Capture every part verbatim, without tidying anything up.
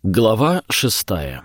Глава шестая.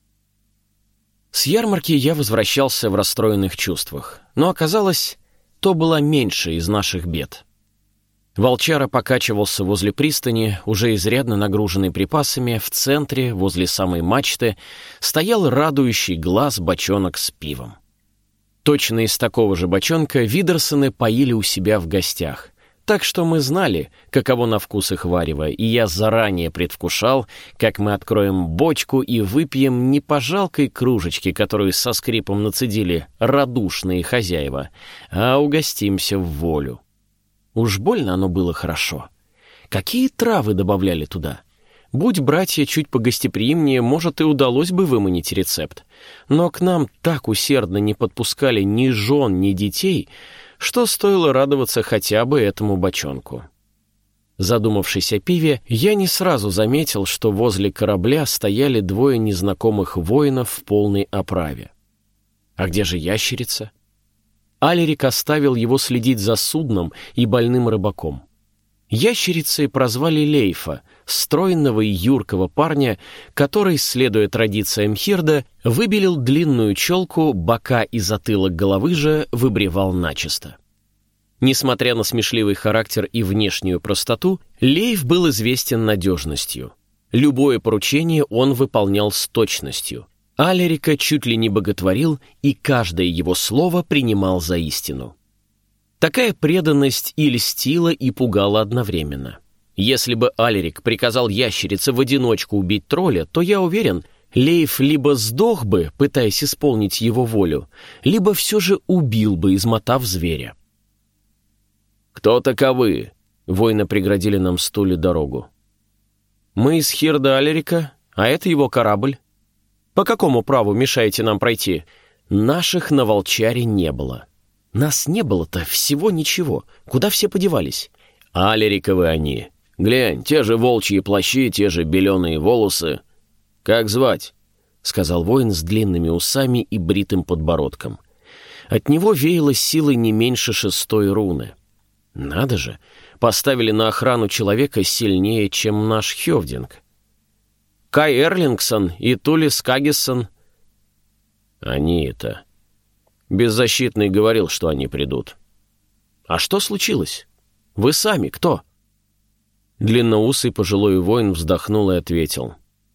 С ярмарки я возвращался в расстроенных чувствах, но оказалось, то была меньше из наших бед. Волчара покачивался возле пристани, уже изрядно нагруженный припасами. В центре, возле самой мачты, стоял радующий глаз бочонок с пивом. Точно из такого же бочонка Видерсоны поили у себя в гостях. Так что мы знали, каково на вкус их варево, и я заранее предвкушал, как мы откроем бочку и выпьем не по жалкой кружечке, которую со скрипом нацедили радушные хозяева, а угостимся в волю. Уж больно оно было хорошо. Какие травы добавляли туда? Будь братья чуть погостеприимнее, может, и удалось бы выманить рецепт. Но к нам так усердно не подпускали ни жен, ни детей, что стоило радоваться хотя бы этому бочонку. Задумавшись о пиве, я не сразу заметил, что возле корабля стояли двое незнакомых воинов в полной оправе. А где же ящерица? Алерик оставил его следить за судном и больным рыбаком. Ящерицей прозвали Лейфа, стройного и юркого парня, который, следуя традициям Хирда, выбелил длинную челку, бока и затылок головы же выбривал начисто. Несмотря на смешливый характер и внешнюю простоту, Лейф был известен надежностью. Любое поручение он выполнял с точностью. Алерика чуть ли не боготворил, и каждое его слово принимал за истину. Такая преданность и льстила, и пугала одновременно. Если бы Алерик приказал ящерице в одиночку убить тролля, то, я уверен, Лейф либо сдох бы, пытаясь исполнить его волю, либо все же убил бы, измотав зверя. «Кто таковы?» — воины преградили нам стуле дорогу. «Мы из Хирда Алерика, а это его корабль. По какому праву мешаете нам пройти?» Наших на Волчаре не было. Нас не было-то всего ничего. Куда все подевались? Алериковы они. Глянь, те же волчьи плащи, те же беленые волосы. Как звать? Сказал воин с длинными усами и бритым подбородком. От него веяло силой не меньше шестой руны. Надо же, поставили на охрану человека сильнее, чем наш Хёвдинг. Кай Эрлингсон и Тули Скагиссон. Они это... Беззащитный говорил, что они придут. А что случилось? Вы сами кто? Длинноусый пожилой воин вздохнул и ответил.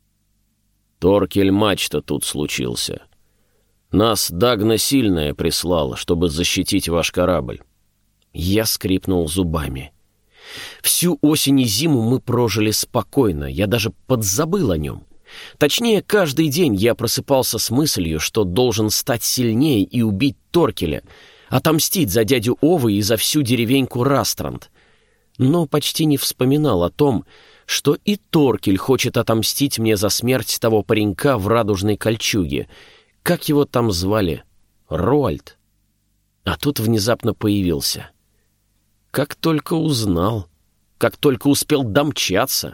Торкель Мачта тут случился. Нас Дагна Сильная прислала, чтобы защитить ваш корабль. Я скрипнул зубами. Всю осень и зиму мы прожили спокойно, я даже подзабыл о нем. Точнее, каждый день я просыпался с мыслью, что должен стать сильнее и убить Торкеля, отомстить за дядю Овы и за всю деревеньку Растранд. Но почти не вспоминал о том, что и Торкель хочет отомстить мне за смерть того паренька в радужной кольчуге. Как его там звали? Роальд. А тут внезапно появился. Как только узнал, как только успел домчаться.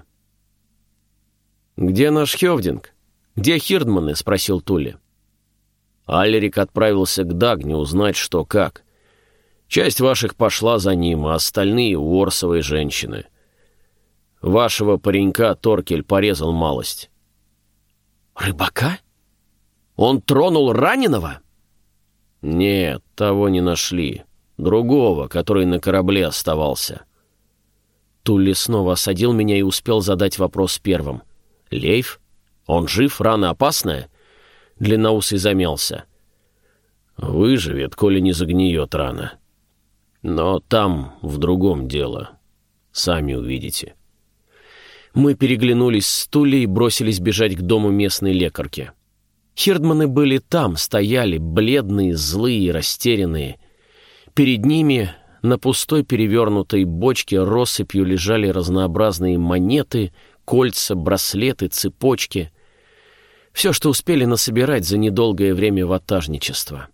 «Где наш Хёвдинг? Где Хирдманы?» — спросил Тули. Алерик отправился к Дагне узнать, что как. Часть ваших пошла за ним, а остальные — уорсовые женщины. Вашего паренька Торкель порезал малость. «Рыбака? Он тронул раненого?» «Нет, того не нашли. Другого, который на корабле оставался». Тули снова осадил меня и успел задать вопрос первым. «Лейф? Он жив? Рана опасная?» Длинноусый замялся. «Выживет, коли не загниет рана. Но там в другом дело. Сами увидите». Мы переглянулись с Тулей и бросились бежать к дому местной лекарки. Хирдманы были там, стояли, бледные, злые и растерянные. Перед ними на пустой перевернутой бочке россыпью лежали разнообразные монеты, кольца, браслеты, цепочки. Все, что успели насобирать за недолгое время ватажничества.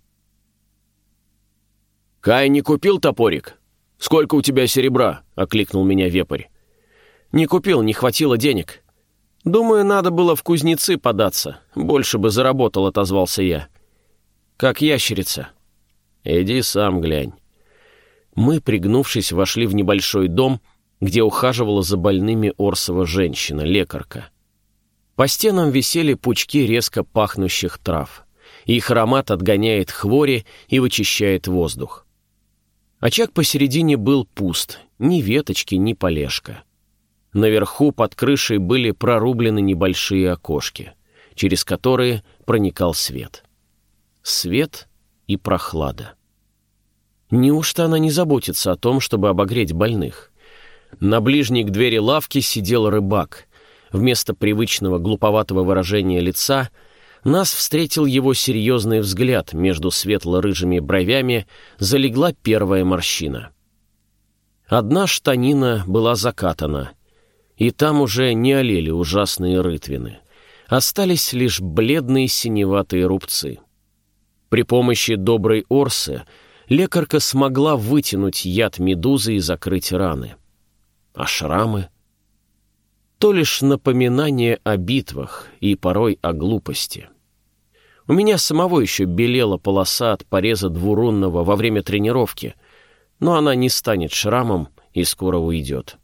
«Кай не купил топорик? Сколько у тебя серебра?» — окликнул меня вепрь. «Не купил, не хватило денег. Думаю, надо было в кузнецы податься. Больше бы заработал», — отозвался я. «Как ящерица?» «Иди сам глянь». Мы, пригнувшись, вошли в небольшой дом, где ухаживала за больными Орсова женщина, лекарка. По стенам висели пучки резко пахнущих трав. Их аромат отгоняет хвори и вычищает воздух. Очаг посередине был пуст, ни веточки, ни полежка. Наверху под крышей были прорублены небольшие окошки, через которые проникал свет. Свет и прохлада. Неужто она не заботится о том, чтобы обогреть больных? На ближней к двери лавки сидел рыбак. Вместо привычного глуповатого выражения лица нас встретил его серьезный взгляд, между светло-рыжими бровями залегла первая морщина. Одна штанина была закатана, и там уже не олели ужасные рытвины. Остались лишь бледные синеватые рубцы. При помощи доброй Орсы лекарка смогла вытянуть яд медузы и закрыть раны. А шрамы? То лишь напоминание о битвах и порой о глупости. У меня самого еще белела полоса от пореза двурунного во время тренировки, но она не станет шрамом и скоро уйдет.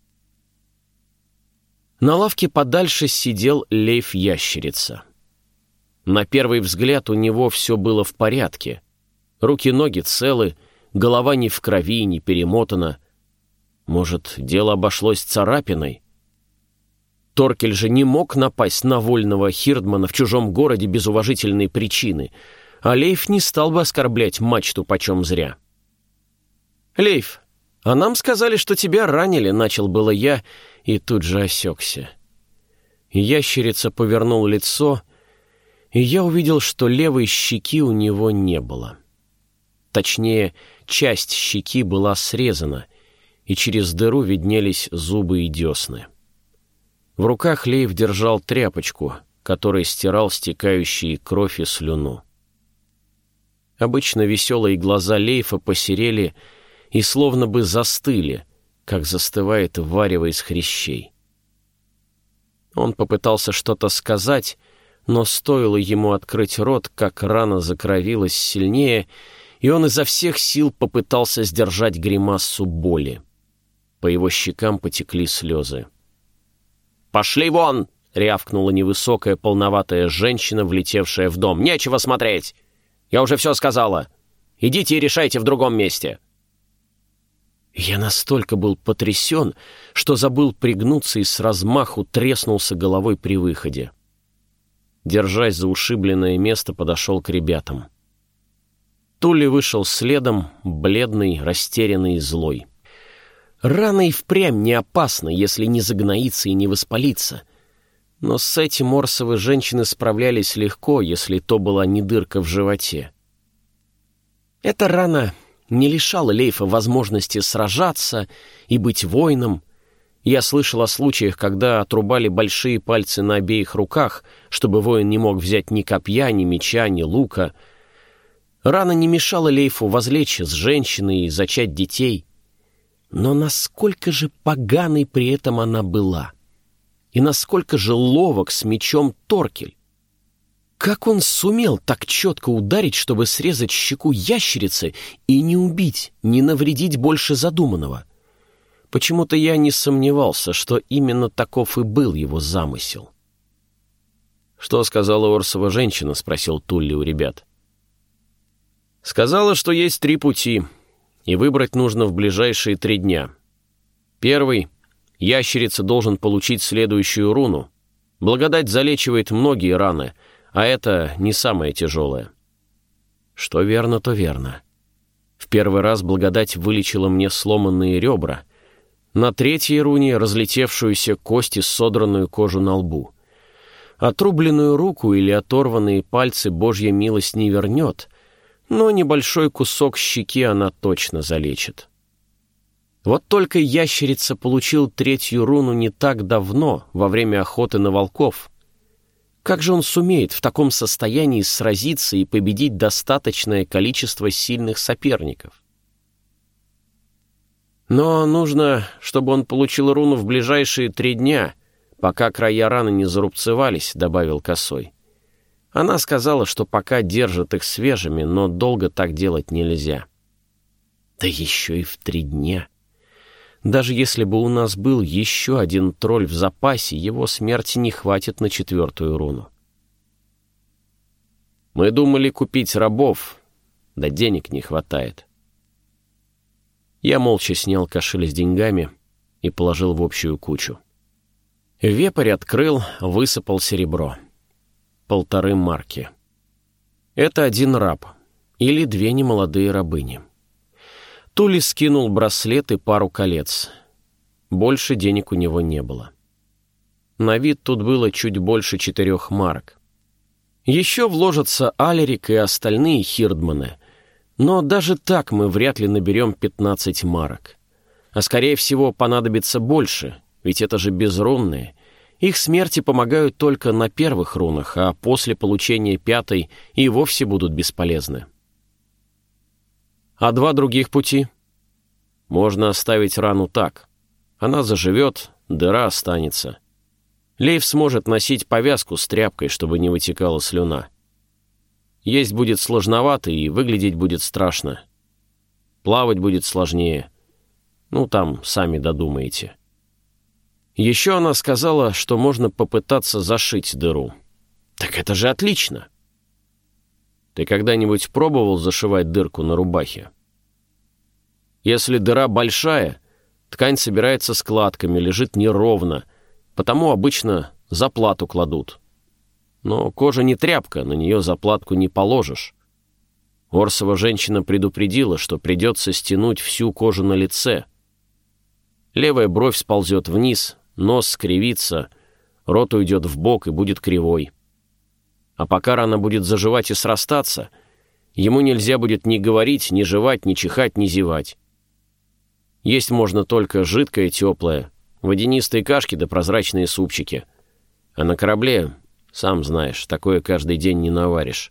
На лавке подальше сидел Лейф-ящерица. На первый взгляд у него все было в порядке. Руки-ноги целы, голова не в крови, не перемотана. Может, дело обошлось царапиной? Торкель же не мог напасть на вольного хирдмана в чужом городе без уважительной причины, а Лейф не стал бы оскорблять мачту почем зря. «Лейф, а нам сказали, что тебя ранили», — начал было я, и тут же осекся. Ящерица повернул лицо, и я увидел, что левой щеки у него не было. Точнее, часть щеки была срезана, и через дыру виднелись зубы и десны. В руках Лейф держал тряпочку, которой стирал стекающие кровь и слюну. Обычно веселые глаза Лейфа посерели и словно бы застыли, как застывает варево из хрящей. Он попытался что-то сказать, но стоило ему открыть рот, как рана закровилась сильнее, и он изо всех сил попытался сдержать гримасу боли. По его щекам потекли слезы. «Пошли вон!» — рявкнула невысокая полноватая женщина, влетевшая в дом. «Нечего смотреть! Я уже все сказала! Идите и решайте в другом месте!» Я настолько был потрясен, что забыл пригнуться и с размаху треснулся головой при выходе. Держась за ушибленное место, подошел к ребятам. Тули вышел следом, бледный, растерянный и злой. Рана и впрямь не опасна, если не загноится и не воспалится. Но с этим орсовы женщины справлялись легко, если то была не дырка в животе. Эта рана не лишала Лейфа возможности сражаться и быть воином. Я слышал о случаях, когда отрубали большие пальцы на обеих руках, чтобы воин не мог взять ни копья, ни меча, ни лука. Рана не мешала Лейфу возлечь с женщиной и зачать детей. Но насколько же поганой при этом она была? И насколько же ловок с мечом Торкель? Как он сумел так четко ударить, чтобы срезать щеку ящерицы и не убить, не навредить больше задуманного? Почему-то я не сомневался, что именно таков и был его замысел. «Что сказала Орсова женщина?» — спросил Тулли у ребят. «Сказала, что есть три пути, и выбрать нужно в ближайшие три дня. Первый — ящерица должен получить следующую руну. Благодать залечивает многие раны, а это не самое тяжелое». Что верно, то верно. В первый раз благодать вылечила мне сломанные ребра, на третьей руне — разлетевшуюся кость и содранную кожу на лбу. Отрубленную руку или оторванные пальцы Божья милость не вернет, но небольшой кусок щеки она точно залечит. Вот только ящерица получил третью руну не так давно, во время охоты на волков. Как же он сумеет в таком состоянии сразиться и победить достаточное количество сильных соперников? Но нужно, чтобы он получил руну в ближайшие три дня, пока края раны не зарубцевались, — добавил Косой. Она сказала, что пока держит их свежими, но долго так делать нельзя. Да еще и в три дня. Даже если бы у нас был еще один тролль в запасе, его смерти не хватит на четвертую руну. Мы думали купить рабов, да денег не хватает. Я молча снял кошель с деньгами и положил в общую кучу. Вепрь открыл, высыпал серебро. Полторы марки. Это один раб или две немолодые рабыни. Тули скинул браслет и пару колец. Больше денег у него не было. На вид тут было чуть больше четырех марок. Еще вложатся Алерик и остальные хирдманы, но даже так мы вряд ли наберем пятнадцать марок. А скорее всего понадобится больше, ведь это же безрунные. Их смерти помогают только на первых рунах, а после получения пятой и вовсе будут бесполезны. А два других пути? Можно оставить рану так. Она заживет, дыра останется. Лейф сможет носить повязку с тряпкой, чтобы не вытекала слюна. Есть будет сложновато и выглядеть будет страшно. Плавать будет сложнее. Ну, там сами додумаете. Еще она сказала, что можно попытаться зашить дыру. Так это же отлично! Ты когда-нибудь пробовал зашивать дырку на рубахе? Если дыра большая, ткань собирается складками, лежит неровно, потому обычно заплату кладут. Но кожа не тряпка, на нее заплатку не положишь. Орсова женщина предупредила, что придется стянуть всю кожу на лице. Левая бровь сползет вниз, нос скривится, рот уйдет вбок и будет кривой. А пока рана будет заживать и срастаться, ему нельзя будет ни говорить, ни жевать, ни чихать, ни зевать. Есть можно только жидкое, теплое, водянистые кашки да прозрачные супчики. А на корабле, сам знаешь, такое каждый день не наваришь.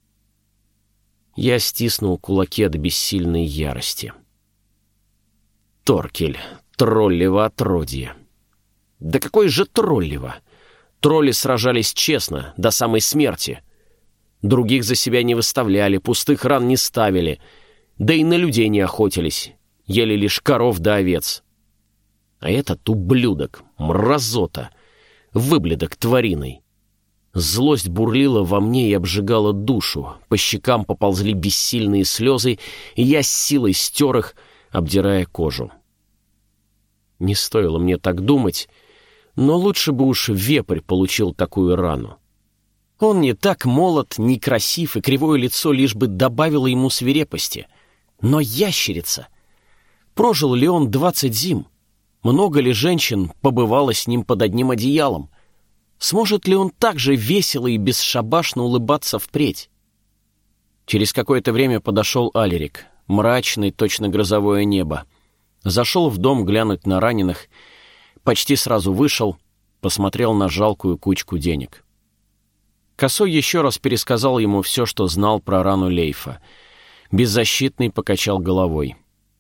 Я стиснул кулаки от бессильной ярости. Торкель, троллево отродье. Да какое же троллево! Тролли сражались честно, до самой смерти. Других за себя не выставляли, пустых ран не ставили, да и на людей не охотились, ели лишь коров да овец. А этот ублюдок, мразота, выблядок твариной. Злость бурлила во мне и обжигала душу, по щекам поползли бессильные слезы, и я с силой стер их, обдирая кожу. Не стоило мне так думать, но лучше бы уж вепрь получил такую рану. Он не так молод, не красив, и кривое лицо лишь бы добавило ему свирепости. Но ящерица! Прожил ли он двадцать зим? Много ли женщин побывало с ним под одним одеялом? Сможет ли он так же весело и бесшабашно улыбаться впредь? Через какое-то время подошел Алерик, мрачный, точно грозовое небо. Зашел в дом глянуть на раненых, почти сразу вышел, посмотрел на жалкую кучку денег. Косой еще раз пересказал ему все, что знал про рану Лейфа. Беззащитный покачал головой.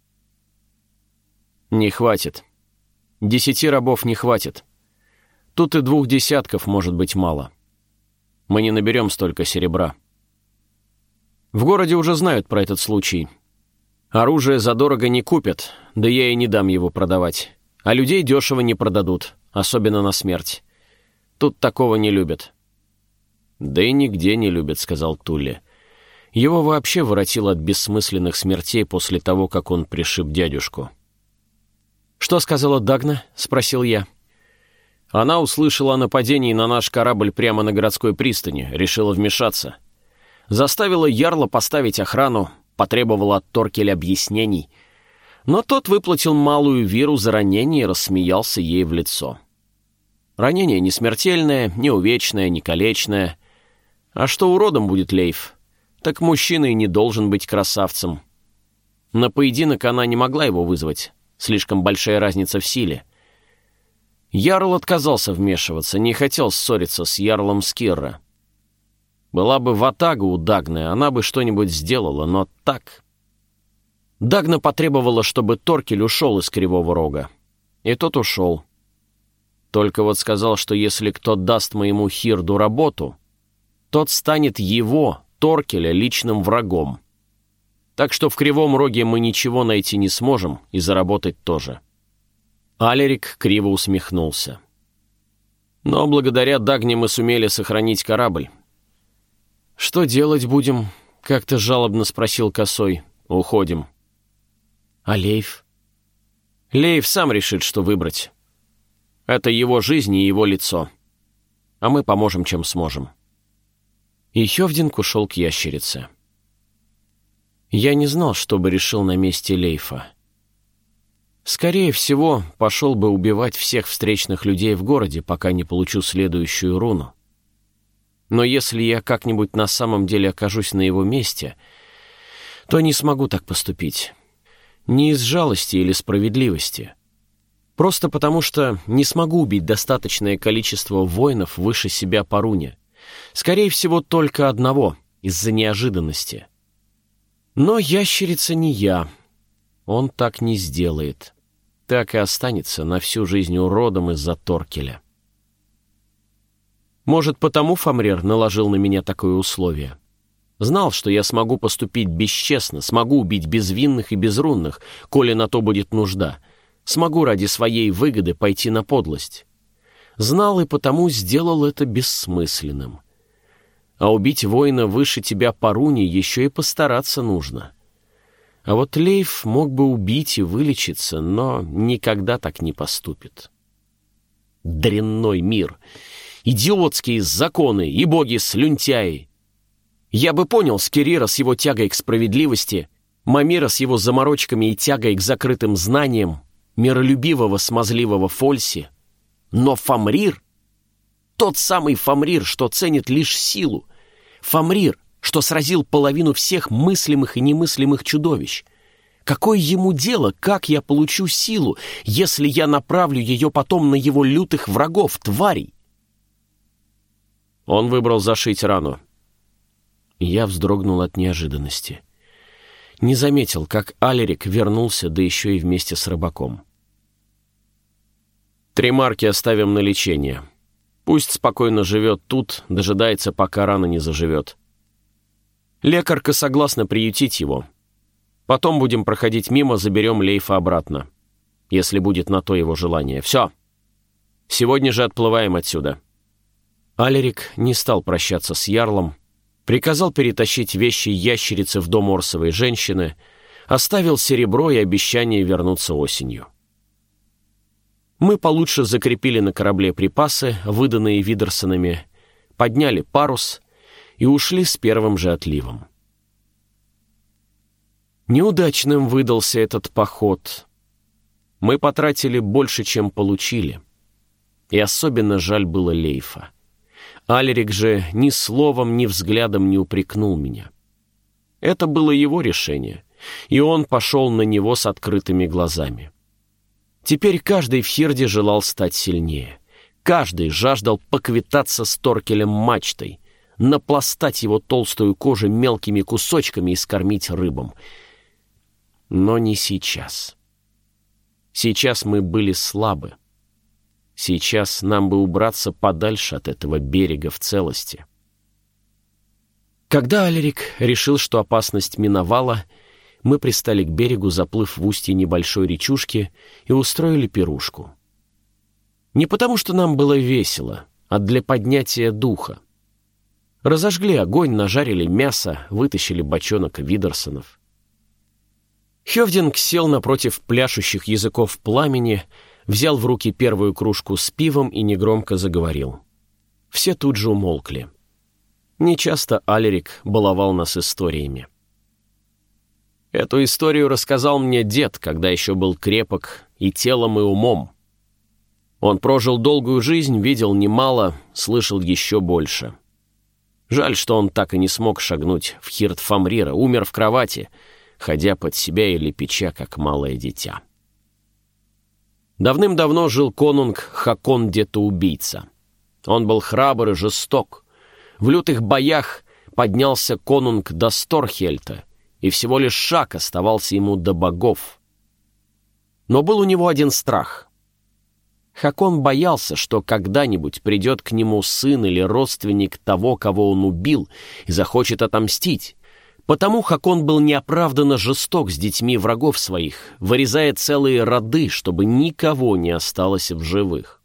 «Не хватит. Десяти рабов не хватит. Тут и двух десятков может быть мало. Мы не наберем столько серебра. В городе уже знают про этот случай. Оружие задорого не купят, да я и не дам его продавать. А людей дешево не продадут, особенно на смерть. Тут такого не любят». «Да и нигде не любят», — сказал Тулли. Его вообще воротило от бессмысленных смертей после того, как он пришиб дядюшку. «Что сказала Дагна?» — спросил я. Она услышала о нападении на наш корабль прямо на городской пристани, решила вмешаться. Заставила ярла поставить охрану, потребовала от Торкеля объяснений. Но тот выплатил малую виру за ранение и рассмеялся ей в лицо. Ранение не смертельное, не увечное, не калечное. А что уродом будет Лейф? Так мужчина и не должен быть красавцем. На поединок она не могла его вызвать. Слишком большая разница в силе. Ярл отказался вмешиваться, не хотел ссориться с ярлом Скирра. Была бы ватага у Дагны, она бы что-нибудь сделала, но так... Дагна потребовала, чтобы Торкель ушел из Кривого Рога. И тот ушел. Только вот сказал, что если кто даст моему Хирду работу, тот станет его, Торкеля, личным врагом. Так что в Кривом Роге мы ничего найти не сможем и заработать тоже. Алерик криво усмехнулся. «Но благодаря Дагне мы сумели сохранить корабль». «Что делать будем?» — как-то жалобно спросил Косой. «Уходим». «А Лейф?» «Лейф сам решит, что выбрать. Это его жизнь и его лицо. А мы поможем, чем сможем». И Хёвдинг ушел к ящерице. Я не знал, что бы решил на месте Лейфа. Скорее всего, пошел бы убивать всех встречных людей в городе, пока не получу следующую руну. Но если я как-нибудь на самом деле окажусь на его месте, то не смогу так поступить. Не из жалости или справедливости. Просто потому, что не смогу убить достаточное количество воинов выше себя по руне. Скорее всего, только одного, из-за неожиданности. Но ящерица не я. Он так не сделает. Так и останется на всю жизнь уродом из-за Торкеля. Может, потому Фамрир наложил на меня такое условие. Знал, что я смогу поступить бесчестно, смогу убить безвинных и безрунных, коли на то будет нужда. Смогу ради своей выгоды пойти на подлость. Знал и потому сделал это бессмысленным. А убить воина выше тебя по руне еще и постараться нужно. А вот Лейф мог бы убить и вылечиться, но никогда так не поступит. Дрянной мир! Идиотские законы и боги-слюнтяи! Я бы понял Скирира с его тягой к справедливости, Мамира с его заморочками и тягой к закрытым знаниям, миролюбивого смазливого Фольси. Но Фамрир, тот самый Фамрир, что ценит лишь силу, Фамрир, что сразил половину всех мыслимых и немыслимых чудовищ. Какое ему дело, как я получу силу, если я направлю ее потом на его лютых врагов, тварей? Он выбрал зашить рану. Я вздрогнул от неожиданности. Не заметил, как Алерик вернулся, да еще и вместе с рыбаком. «Три марки оставим на лечение. Пусть спокойно живет тут, дожидается, пока рана не заживет. Лекарка согласна приютить его. Потом будем проходить мимо, заберем Лейфа обратно, если будет на то его желание. Все. Сегодня же отплываем отсюда». Алерик не стал прощаться с ярлом, приказал перетащить вещи ящерицы в дом орсовой женщины, оставил серебро и обещание вернуться осенью. Мы получше закрепили на корабле припасы, выданные Видерсонами, подняли парус и ушли с первым же отливом. Неудачным выдался этот поход. Мы потратили больше, чем получили. И особенно жаль было Лейфа. Алерик же ни словом, ни взглядом не упрекнул меня. Это было его решение, и он пошел на него с открытыми глазами. Теперь каждый в Хирде желал стать сильнее. Каждый жаждал поквитаться с Торкелем мачтой, напластать его толстую кожу мелкими кусочками и скормить рыбам. Но не сейчас. Сейчас мы были слабы. Сейчас нам бы убраться подальше от этого берега в целости. Когда Алерик решил, что опасность миновала, мы пристали к берегу, заплыв в устье небольшой речушки, и устроили пирушку. Не потому, что нам было весело, а для поднятия духа. Разожгли огонь, нажарили мясо, вытащили бочонок Видерсонов. Хёвдинг сел напротив пляшущих языков пламени, взял в руки первую кружку с пивом и негромко заговорил. Все тут же умолкли. Нечасто Алерик баловал нас историями. Эту историю рассказал мне дед, когда еще был крепок и телом, и умом. Он прожил долгую жизнь, видел немало, слышал еще больше. Жаль, что он так и не смог шагнуть в Хирд Фамрира, умер в кровати, ходя под себя и лепеча, как малое дитя. Давным-давно жил конунг Хакон Детоубийца. Он был храбр и жесток. В лютых боях поднялся конунг до Сторхельта, и всего лишь шаг оставался ему до богов. Но был у него один страх. Хакон боялся, что когда-нибудь придет к нему сын или родственник того, кого он убил, и захочет отомстить, Потому Хакон был неоправданно жесток с детьми врагов своих, вырезая целые роды, чтобы никого не осталось в живых.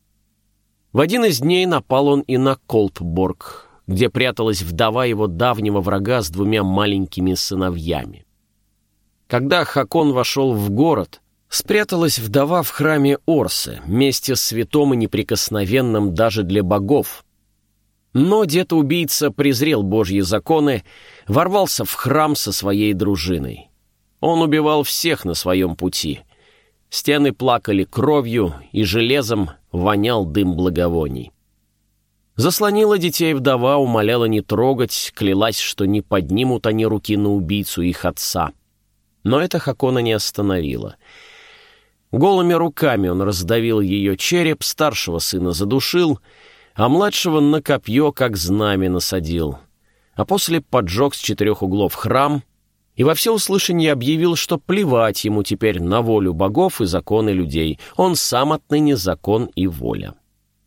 В один из дней напал он и на Колтборг, где пряталась вдова его давнего врага с двумя маленькими сыновьями. Когда Хакон вошел в город, спряталась вдова в храме Орсы, месте святом и неприкосновенном даже для богов. Но дед-убийца презрел божьи законы, ворвался в храм со своей дружиной. Он убивал всех на своем пути. Стены плакали кровью, и железом вонял дым благовоний. Заслонила детей вдова, умоляла не трогать, клялась, что не поднимут они руки на убийцу их отца. Но это Хакона не остановило. Голыми руками он раздавил ее череп, старшего сына задушил, а младшего на копье, как знамя, насадил. А после поджег с четырех углов храм и во всеуслышание объявил, что плевать ему теперь на волю богов и законы людей. Он сам отныне закон и воля.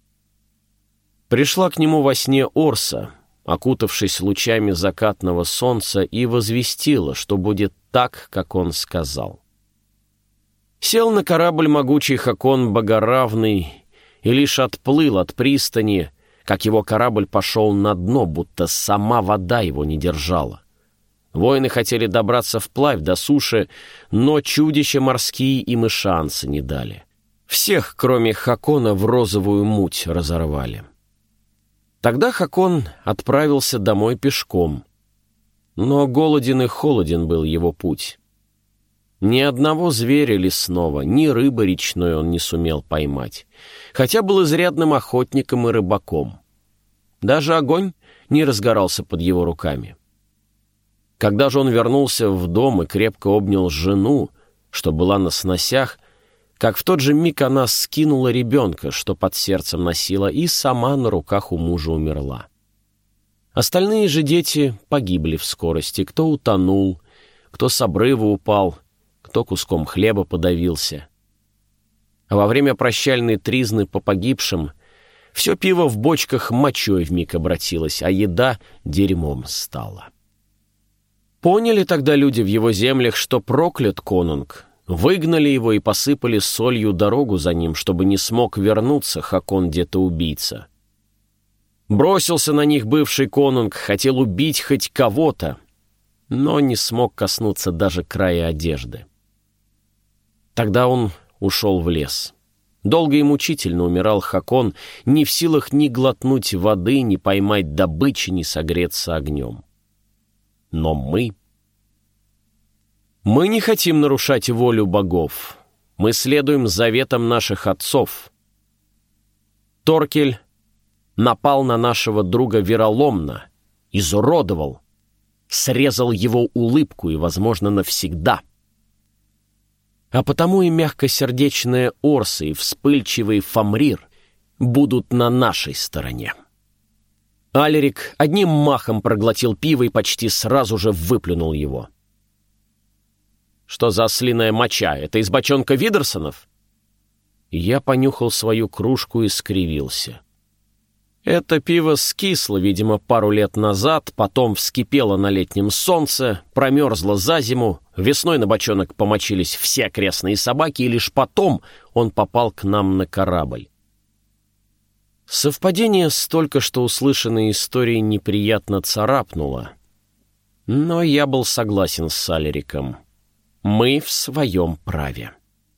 Пришла к нему во сне Орса, окутавшись лучами закатного солнца, и возвестила, что будет так, как он сказал. Сел на корабль могучий Хакон Богоравный и лишь отплыл от пристани, как его корабль пошел на дно, будто сама вода его не держала. Воины хотели добраться вплавь до суши, но чудища морские им и шанса не дали. Всех, кроме Хакона, в розовую муть разорвали. Тогда Хакон отправился домой пешком, но голоден и холоден был его путь. Ни одного зверя лесного, ни рыбы речной он не сумел поймать, хотя был изрядным охотником и рыбаком. Даже огонь не разгорался под его руками. Когда же он вернулся в дом и крепко обнял жену, что была на сносях, как в тот же миг она скинула ребенка, что под сердцем носила, и сама на руках у мужа умерла. Остальные же дети погибли в скорости, кто утонул, кто с обрыва упал, кто куском хлеба подавился. А во время прощальной тризны по погибшим все пиво в бочках мочой вмиг обратилось, а еда дерьмом стала. Поняли тогда люди в его землях, что проклят конунг, выгнали его и посыпали солью дорогу за ним, чтобы не смог вернуться Хакон где-то-убийца. Бросился на них бывший конунг, хотел убить хоть кого-то, но не смог коснуться даже края одежды. Тогда он ушел в лес. Долго и мучительно умирал Хакон, не в силах ни глотнуть воды, ни поймать добычи, ни согреться огнем. Но мы... Мы не хотим нарушать волю богов. Мы следуем заветам наших отцов. Торкель напал на нашего друга вероломно, изуродовал, срезал его улыбку и, возможно, навсегда. А потому и мягкосердечные Орсы, и вспыльчивый Фамрир будут на нашей стороне. Алерик одним махом проглотил пиво и почти сразу же выплюнул его. «Что за ослиная моча? Это из бочонка Видерсонов?» Я понюхал свою кружку и скривился. Это пиво скисло, видимо, пару лет назад, потом вскипело на летнем солнце, промерзло за зиму, весной на бочонок помочились все окрестные собаки, и лишь потом он попал к нам на корабль. Совпадение с только что услышанной историей неприятно царапнуло, но я был согласен с Алериком. Мы в своем праве.